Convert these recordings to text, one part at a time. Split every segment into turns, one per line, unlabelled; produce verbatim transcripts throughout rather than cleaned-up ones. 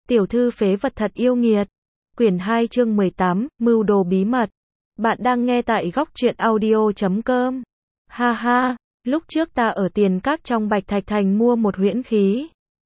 Tiểu thư phế vật thật yêu nghiệt. Quyển hai chương mười tám, mưu đồ bí mật. Bạn đang nghe tại góc truyện audio chấm com. Ha ha, lúc trước ta ở Tiền Các trong Bạch Thạch Thành mua một huyễn khí.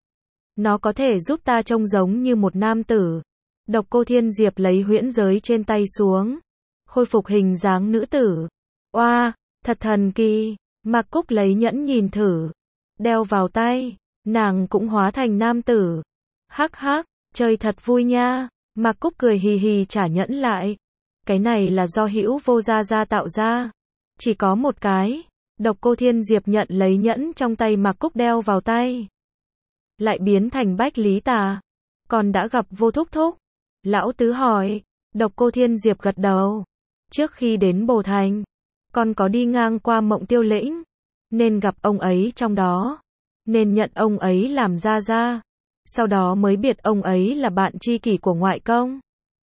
Nó có thể giúp ta trông giống như một nam tử. Độc Cô Thiên Diệp lấy huyễn giới trên tay xuống, khôi phục hình dáng nữ tử. Oa, thật thần kỳ. Mạc Cúc lấy nhẫn nhìn thử, đeo vào tay, nàng cũng hóa thành nam tử. Hắc hắc, chơi thật vui nha. Mạc Cúc cười hì hì trả nhẫn lại. Cái này là do Hữu Vô Gia Gia tạo ra. Chỉ có một cái. Độc Cô Thiên Diệp nhận lấy nhẫn trong tay Mạc Cúc đeo vào tay, lại biến thành Bách Lý Tà. Còn đã gặp Vô Thúc Thúc? Lão Tứ hỏi. Độc Cô Thiên Diệp gật đầu. Trước khi đến Bồ Thành, con có đi ngang qua Mộng Tiêu Lĩnh, nên gặp ông ấy trong đó, nên nhận ông ấy làm gia gia. Sau đó mới biết ông ấy là bạn tri kỷ của ngoại công.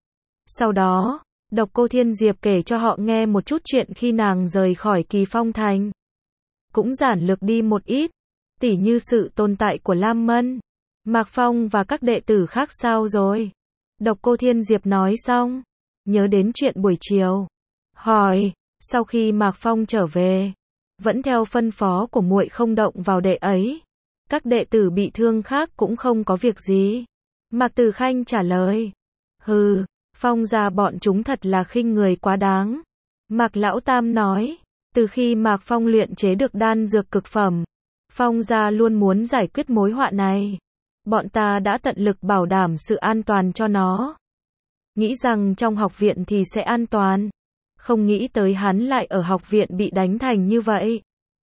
Sau đó, Độc Cô Thiên Diệp kể cho họ nghe một chút chuyện khi nàng rời khỏi Kỳ Phong Thành. Cũng giản lược đi một ít, tỉ như sự tồn tại của Lam Mân, Mạc Phong và các đệ tử khác. Sao rồi? Độc Cô Thiên Diệp nói xong, nhớ đến chuyện buổi chiều, hỏi, sau khi Mạc Phong trở về, vẫn theo phân phó của muội không động vào đệ ấy. Các đệ tử bị thương khác cũng không có việc gì. Mạc Tử Khanh trả lời. Hừ, Phong gia bọn chúng thật là khinh người quá đáng. Mạc Lão Tam nói. Từ khi Mạc Phong luyện chế được đan dược cực phẩm, Phong gia luôn muốn giải quyết mối họa này. Bọn ta đã tận lực bảo đảm sự an toàn cho nó. Nghĩ rằng trong học viện thì sẽ an toàn. Không nghĩ tới hắn lại ở học viện bị đánh thành như vậy.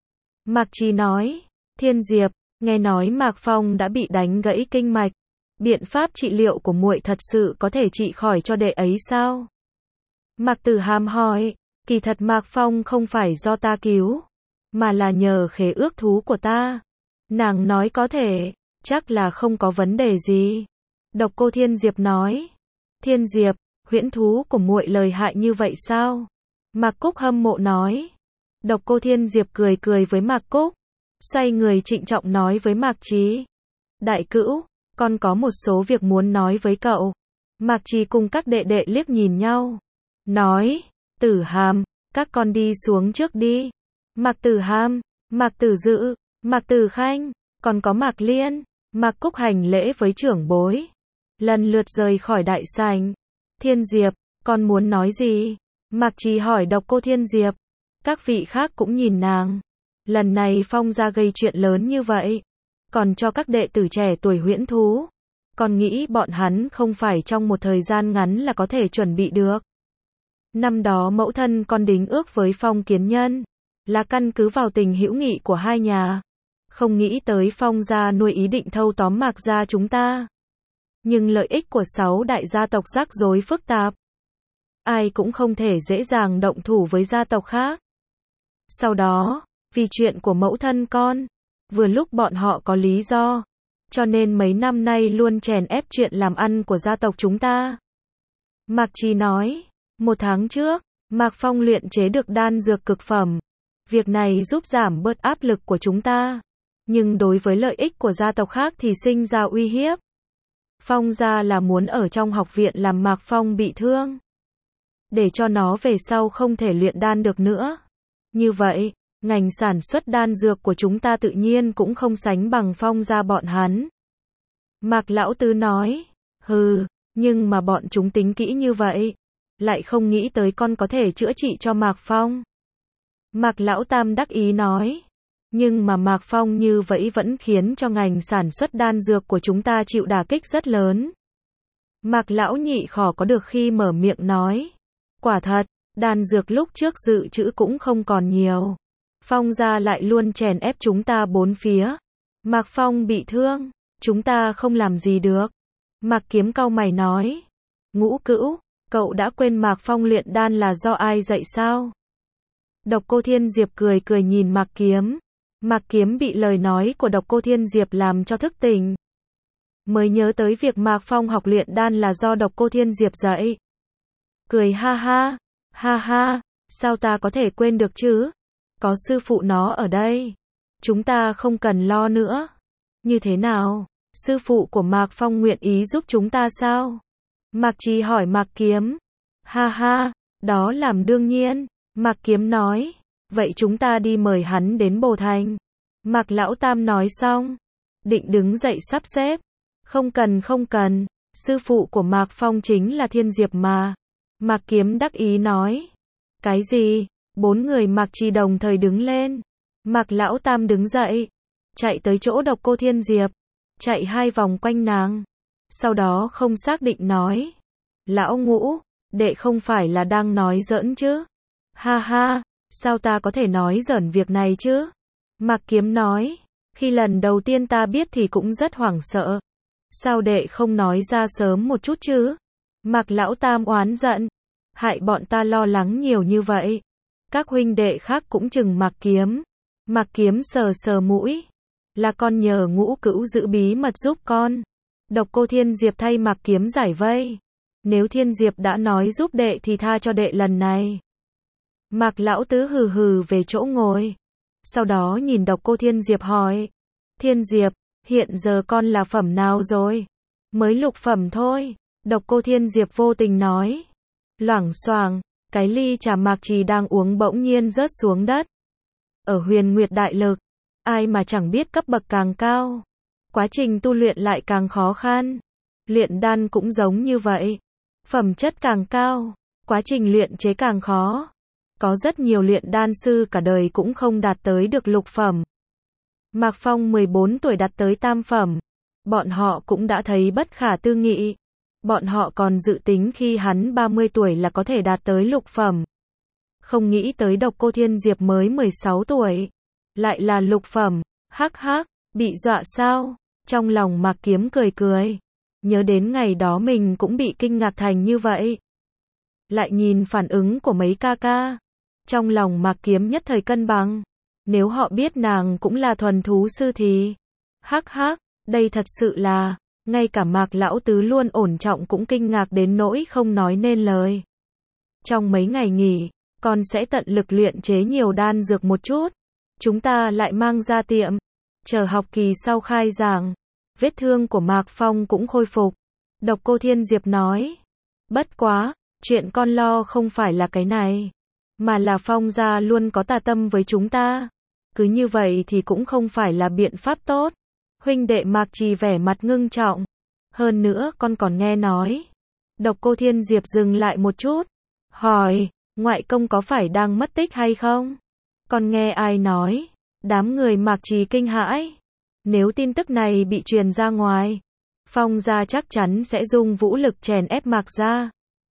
Mạc Trì nói. Thiên Diệp, nghe nói Mạc Phong đã bị đánh gãy kinh mạch. Biện pháp trị liệu của muội thật sự có thể trị khỏi cho đệ ấy sao? Mạc Tử Hàm hỏi. Kỳ thật Mạc Phong không phải do ta cứu, mà là nhờ khế ước thú của ta. Nàng nói có thể, chắc là không có vấn đề gì. Độc Cô Thiên Diệp nói. Thiên Diệp, huyễn thú của muội lợi hại như vậy sao? Mạc Cúc hâm mộ nói. Độc Cô Thiên Diệp cười cười với Mạc Cúc, xoay người trịnh trọng nói với Mạc Trì. Đại cữu, con có một số việc muốn nói với cậu. Mạc Trì cùng các đệ đệ liếc nhìn nhau, nói. Tử Hàm, các con đi xuống trước đi. Mạc Tử Hàm, Mạc Tử Dự, Mạc Tử Khanh, còn có Mạc Liên. Mạc Cúc hành lễ với trưởng bối, lần lượt rời khỏi đại sảnh. Thiên Diệp, con muốn nói gì? Mạc Trì hỏi Độc Cô Thiên Diệp. Các vị khác cũng nhìn nàng. Lần này Phong gia gây chuyện lớn như vậy, còn cho các đệ tử trẻ tuổi huyễn thú. Con nghĩ bọn hắn không phải trong một thời gian ngắn là có thể chuẩn bị được. Năm đó mẫu thân con đính ước với Phong Kiến Nhân, là căn cứ vào tình hữu nghị của hai nhà. Không nghĩ tới Phong gia nuôi ý định thâu tóm Mạc gia chúng ta. Nhưng lợi ích của sáu đại gia tộc rắc rối phức tạp. Ai cũng không thể dễ dàng động thủ với gia tộc khác. Sau đó, vì chuyện của mẫu thân con, vừa lúc bọn họ có lý do, cho nên mấy năm nay luôn chèn ép chuyện làm ăn của gia tộc chúng ta. Mạc Trì nói. Một tháng trước, Mạc Phong luyện chế được đan dược cực phẩm. Việc này giúp giảm bớt áp lực của chúng ta. Nhưng đối với lợi ích của gia tộc khác thì sinh ra uy hiếp. Phong gia là muốn ở trong học viện làm Mạc Phong bị thương, để cho nó về sau không thể luyện đan được nữa. Như vậy, ngành sản xuất đan dược của chúng ta tự nhiên cũng không sánh bằng Phong gia bọn hắn. Mạc Lão Tứ nói. Hừ, nhưng mà bọn chúng tính kỹ như vậy, lại không nghĩ tới con có thể chữa trị cho Mạc Phong. Mạc Lão Tam đắc ý nói. Nhưng mà Mạc Phong như vậy vẫn khiến cho ngành sản xuất đan dược của chúng ta chịu đả kích rất lớn. Mạc Lão Nhị khó có được khi mở miệng nói. Quả thật, đan dược lúc trước dự trữ cũng không còn nhiều. Phong gia lại luôn chèn ép chúng ta bốn phía. Mạc Phong bị thương, chúng ta không làm gì được. Mạc Kiếm cau mày nói. Ngũ Cữu, cậu đã quên Mạc Phong luyện đan là do ai dạy sao? Độc Cô Thiên Diệp cười cười nhìn Mạc Kiếm. Mạc Kiếm bị lời nói của Độc Cô Thiên Diệp làm cho thức tỉnh, mới nhớ tới việc Mạc Phong học luyện đan là do Độc Cô Thiên Diệp dạy. Cười ha ha, ha ha, sao ta có thể quên được chứ? Có sư phụ nó ở đây, chúng ta không cần lo nữa. Như thế nào? Sư phụ của Mạc Phong nguyện ý giúp chúng ta sao? Mạc Trì hỏi Mạc Kiếm. Ha ha, đó làm đương nhiên. Mạc Kiếm nói. Vậy chúng ta đi mời hắn đến Bồ Thành. Mạc Lão Tam nói xong, định đứng dậy sắp xếp. Không cần không cần, sư phụ của Mạc Phong chính là Thiên Diệp mà. Mạc Kiếm đắc ý nói. Cái gì? Bốn người Mạc Trì đồng thời đứng lên. Mạc Lão Tam đứng dậy, chạy tới chỗ Độc Cô Thiên Diệp, chạy hai vòng quanh nàng. Sau đó không xác định nói. Lão Ngũ, đệ không phải là đang nói giỡn chứ? Ha ha, sao ta có thể nói giỡn việc này chứ? Mạc Kiếm nói. Khi lần đầu tiên ta biết thì cũng rất hoảng sợ. Sao đệ không nói ra sớm một chút chứ? Mạc Lão Tam oán giận. Hại bọn ta lo lắng nhiều như vậy. Các huynh đệ khác cũng chừng Mạc Kiếm. Mạc Kiếm sờ sờ mũi. Là con nhờ Ngũ Cữu giữ bí mật giúp con. Độc Cô Thiên Diệp thay Mạc Kiếm giải vây. Nếu Thiên Diệp đã nói giúp đệ thì tha cho đệ lần này. Mạc Lão Tứ hừ hừ về chỗ ngồi. Sau đó nhìn Độc Cô Thiên Diệp hỏi. Thiên Diệp, hiện giờ con là phẩm nào rồi? Mới lục phẩm thôi. Độc Cô Thiên Diệp vô tình nói. Loảng xoảng, cái ly trà Mạc Trì đang uống bỗng nhiên rớt xuống đất. Ở Huyền Nguyệt Đại Lực, ai mà chẳng biết cấp bậc càng cao, quá trình tu luyện lại càng khó khăn. Luyện đan cũng giống như vậy. Phẩm chất càng cao, quá trình luyện chế càng khó. Có rất nhiều luyện đan sư cả đời cũng không đạt tới được lục phẩm. Mạc Phong mười bốn tuổi đạt tới tam phẩm. Bọn họ cũng đã thấy bất khả tư nghị. Bọn họ còn dự tính khi hắn ba mươi tuổi là có thể đạt tới lục phẩm. Không nghĩ tới Độc Cô Thiên Diệp mới mười sáu tuổi. Lại là lục phẩm. Hắc hắc, bị dọa sao? Trong lòng Mạc Kiếm cười cười. Nhớ đến ngày đó mình cũng bị kinh ngạc thành như vậy. Lại nhìn phản ứng của mấy ca ca. Trong lòng Mạc Kiếm nhất thời cân bằng. Nếu họ biết nàng cũng là thuần thú sư thì... Hắc hắc, đây thật sự là... Ngay cả Mạc Lão Tứ luôn ổn trọng cũng kinh ngạc đến nỗi không nói nên lời. Trong mấy ngày nghỉ, con sẽ tận lực luyện chế nhiều đan dược một chút. Chúng ta lại mang ra tiệm. Chờ học kỳ sau khai giảng. Vết thương của Mạc Phong cũng khôi phục. Độc Cô Thiên Diệp nói. Bất quá, chuyện con lo không phải là cái này. Mà là Phong gia luôn có tà tâm với chúng ta. Cứ như vậy thì cũng không phải là biện pháp tốt. Huynh đệ Mạc Trì vẻ mặt ngưng trọng. Hơn nữa con còn nghe nói. Độc Cô Thiên Diệp dừng lại một chút. Hỏi, ngoại công có phải đang mất tích hay không? Con nghe ai nói? Đám người Mạc Trì kinh hãi. Nếu tin tức này bị truyền ra ngoài, Phong gia chắc chắn sẽ dùng vũ lực chèn ép Mạc gia.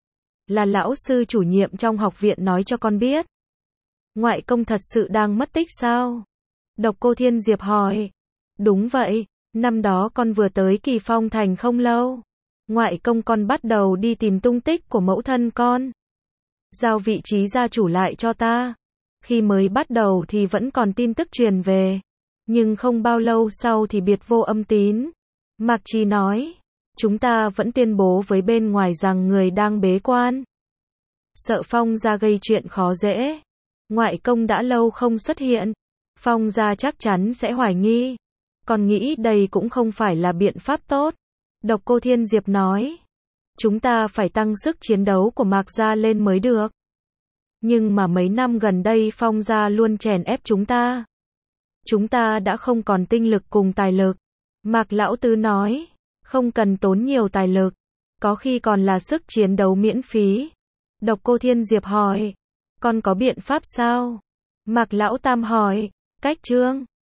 Là lão sư chủ nhiệm trong học viện nói cho con biết. Ngoại công thật sự đang mất tích sao? Độc Cô Thiên Diệp hỏi. Đúng vậy, năm đó con vừa tới Kỳ Phong Thành không lâu. Ngoại công con bắt đầu đi tìm tung tích của mẫu thân con. Giao vị trí gia chủ lại cho ta. Khi mới bắt đầu thì vẫn còn tin tức truyền về. Nhưng không bao lâu sau thì biệt vô âm tín. Mạc Trì nói. Chúng ta vẫn tuyên bố với bên ngoài rằng người đang bế quan. Sợ Phong gia gây chuyện khó dễ. Ngoại công đã lâu không xuất hiện. Phong gia chắc chắn sẽ hoài nghi. Con nghĩ đây cũng không phải là biện pháp tốt. Độc Cô Thiên Diệp nói. Chúng ta phải tăng sức chiến đấu của Mạc gia lên mới được. Nhưng mà mấy năm gần đây Phong gia luôn chèn ép chúng ta. Chúng ta đã không còn tinh lực cùng tài lực. Mạc Lão Tứ nói. Không cần tốn nhiều tài lực. Có khi còn là sức chiến đấu miễn phí. Độc Cô Thiên Diệp hỏi. Con có biện pháp sao? Mạc Lão Tam hỏi. Cách trương.